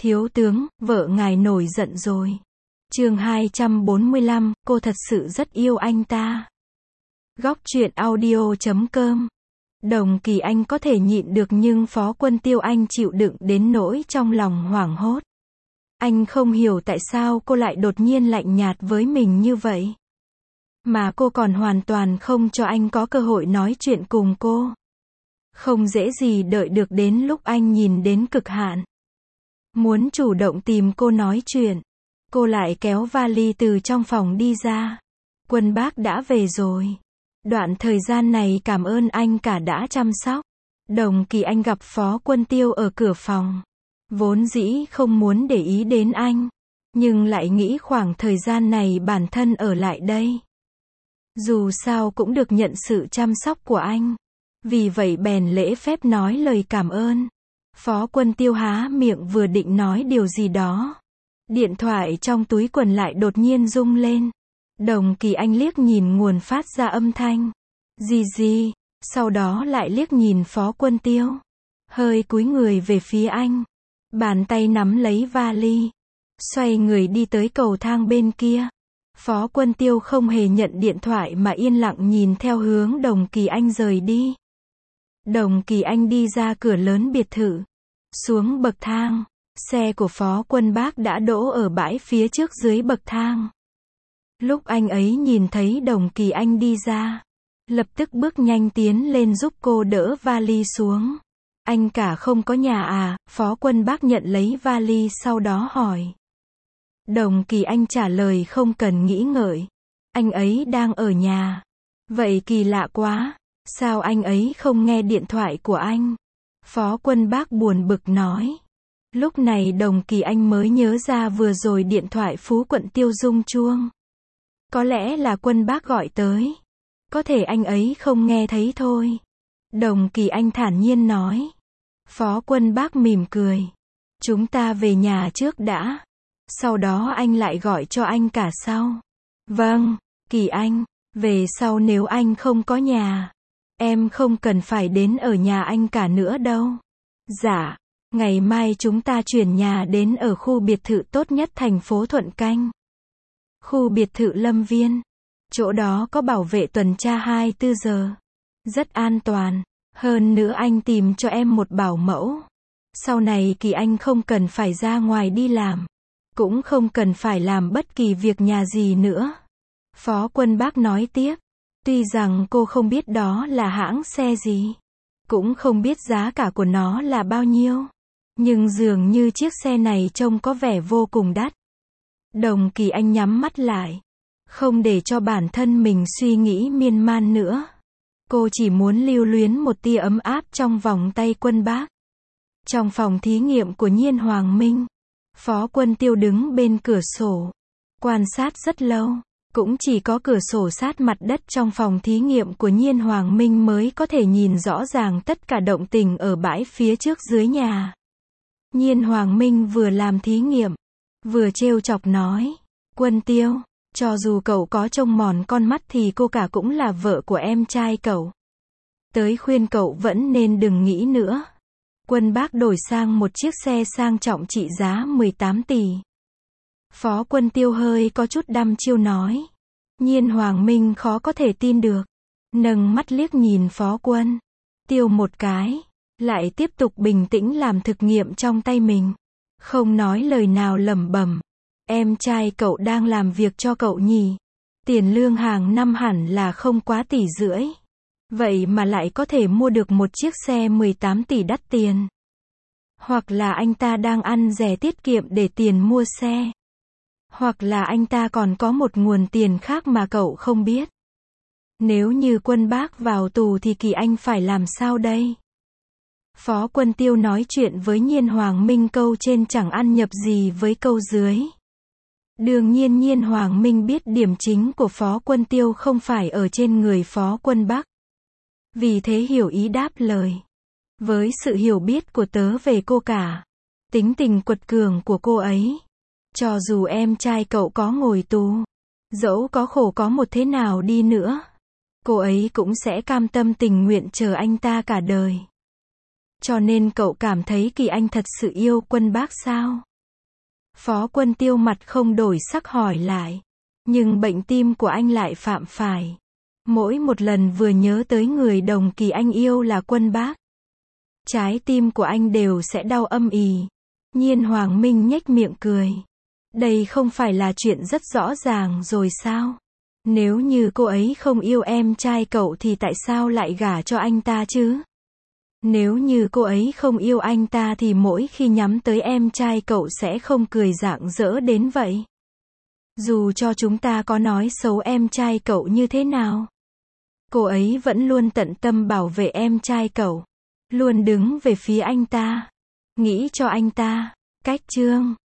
Thiếu tướng, vợ ngài nổi giận rồi. Chương 245, cô thật sự rất yêu anh ta. Góc truyện audio.com. Đồng Kỳ Anh có thể nhịn được nhưng Phó Quân Tiêu anh chịu đựng đến nỗi trong lòng hoảng hốt. Anh không hiểu tại sao cô lại đột nhiên lạnh nhạt với mình như vậy. Mà cô còn hoàn toàn không cho anh có cơ hội nói chuyện cùng cô. Không dễ gì đợi được đến lúc anh nhìn đến cực hạn. Muốn chủ động tìm cô nói chuyện. Cô lại kéo vali từ trong phòng đi ra. Quân bác đã về rồi. Đoạn thời gian này cảm ơn anh cả đã chăm sóc. Đồng Kỳ Anh gặp Phó Quân Tiêu ở cửa phòng. Vốn dĩ không muốn để ý đến anh. Nhưng lại nghĩ khoảng thời gian này bản thân ở lại đây. Dù sao cũng được nhận sự chăm sóc của anh. Vì vậy bèn lễ phép nói lời cảm ơn. Phó Quân Tiêu há miệng vừa định nói điều gì đó. Điện thoại trong túi quần lại đột nhiên rung lên. Đồng Kỳ Anh liếc nhìn nguồn phát ra âm thanh. Gì, sau đó lại liếc nhìn Phó Quân Tiêu. Hơi cúi người về phía anh. Bàn tay nắm lấy vali. Xoay người đi tới cầu thang bên kia. Phó Quân Tiêu không hề nhận điện thoại mà yên lặng nhìn theo hướng Đồng Kỳ Anh rời đi. Đồng Kỳ Anh đi ra cửa lớn biệt thự. Xuống bậc thang. Xe của Phó Quân Bác đã đỗ ở bãi phía trước dưới bậc thang. Lúc anh ấy nhìn thấy Đồng Kỳ Anh đi ra, lập tức bước nhanh tiến lên giúp cô đỡ vali xuống. Anh cả không có nhà à? Phó Quân Bác nhận lấy vali sau đó hỏi. Đồng Kỳ Anh trả lời không cần nghĩ ngợi. Anh ấy đang ở nhà. Vậy kỳ lạ quá. Sao anh ấy không nghe điện thoại của anh? Phó Quân Bác buồn bực nói. Lúc này Đồng Kỳ Anh mới nhớ ra vừa rồi điện thoại Phú Quận Tiêu rung chuông. Có lẽ là Quân Bác gọi tới. Có thể anh ấy không nghe thấy thôi. Đồng Kỳ Anh thản nhiên nói. Phó Quân Bác mỉm cười. Chúng ta về nhà trước đã. Sau đó anh lại gọi cho anh cả sau. Vâng, Kỳ Anh. Về sau nếu anh không có nhà, em không cần phải đến ở nhà anh cả nữa đâu. Dạ. Ngày mai chúng ta chuyển nhà đến ở khu biệt thự tốt nhất thành phố Thuận Canh. Khu biệt thự Lâm Viên. Chỗ đó có bảo vệ tuần tra 24 giờ. Rất an toàn. Hơn nữa anh tìm cho em một bảo mẫu. Sau này Kỳ Anh không cần phải ra ngoài đi làm. Cũng không cần phải làm bất kỳ việc nhà gì nữa. Phó Quân Bác nói tiếp. Tuy rằng cô không biết đó là hãng xe gì. Cũng không biết giá cả của nó là bao nhiêu. Nhưng dường như chiếc xe này trông có vẻ vô cùng đắt. Đồng Kỳ Anh nhắm mắt lại. Không để cho bản thân mình suy nghĩ miên man nữa. Cô chỉ muốn lưu luyến một tia ấm áp trong vòng tay Quân Bác. Trong phòng thí nghiệm của Nhiên Hoàng Minh, Phó Quân Tiêu đứng bên cửa sổ. Quan sát rất lâu. Cũng chỉ có cửa sổ sát mặt đất trong phòng thí nghiệm của Nhiên Hoàng Minh mới có thể nhìn rõ ràng tất cả động tình ở bãi phía trước dưới nhà. Nhiên Hoàng Minh vừa làm thí nghiệm, vừa trêu chọc nói. Quân Tiêu, cho dù cậu có trông mòn con mắt thì cô cả cũng là vợ của em trai cậu. Tới khuyên cậu vẫn nên đừng nghĩ nữa. Quân Bác đổi sang một chiếc xe sang trọng trị giá 18 tỷ. Phó Quân Tiêu hơi có chút đăm chiêu nói. Nhiên Hoàng Minh khó có thể tin được. Nâng mắt liếc nhìn Phó Quân Tiêu một cái. Lại tiếp tục bình tĩnh làm thực nghiệm trong tay mình. Không nói lời nào lẩm bẩm. Em trai cậu đang làm việc cho cậu nhỉ? Tiền lương hàng năm hẳn là không quá 1,5 tỷ. Vậy mà lại có thể mua được một chiếc xe 18 tỷ đắt tiền. Hoặc là anh ta đang ăn rẻ tiết kiệm để tiền mua xe. Hoặc là anh ta còn có một nguồn tiền khác mà cậu không biết. Nếu như Quân Bác vào tù thì Kỳ Anh phải làm sao đây? Phó Quân Tiêu nói chuyện với Nhiên Hoàng Minh câu trên chẳng ăn nhập gì với câu dưới. Đương nhiên Nhiên Hoàng Minh biết điểm chính của Phó Quân Tiêu không phải ở trên người Phó Quân Bác. Vì thế hiểu ý đáp lời. Với sự hiểu biết của tớ về cô cả, tính tình quật cường của cô ấy, cho dù em trai cậu có ngồi tù, dẫu có khổ có một thế nào đi nữa, cô ấy cũng sẽ cam tâm tình nguyện chờ anh ta cả đời. Cho nên cậu cảm thấy Kỳ Anh thật sự yêu Quân Bác sao? Phó Quân Tiêu mặt không đổi sắc hỏi lại. Nhưng bệnh tim của anh lại phạm phải. Mỗi một lần vừa nhớ tới người Đồng Kỳ anh yêu là Quân Bác, trái tim của anh đều sẽ đau âm ỉ. Nhiên Hoàng Minh nhếch miệng cười. Đây không phải là chuyện rất rõ ràng rồi sao? Nếu như cô ấy không yêu em trai cậu thì tại sao lại gả cho anh ta chứ? Nếu như cô ấy không yêu anh ta thì mỗi khi nhắm tới em trai cậu sẽ không cười rạng rỡ đến vậy. Dù cho chúng ta có nói xấu em trai cậu như thế nào, cô ấy vẫn luôn tận tâm bảo vệ em trai cậu, luôn đứng về phía anh ta, nghĩ cho anh ta. Cách chương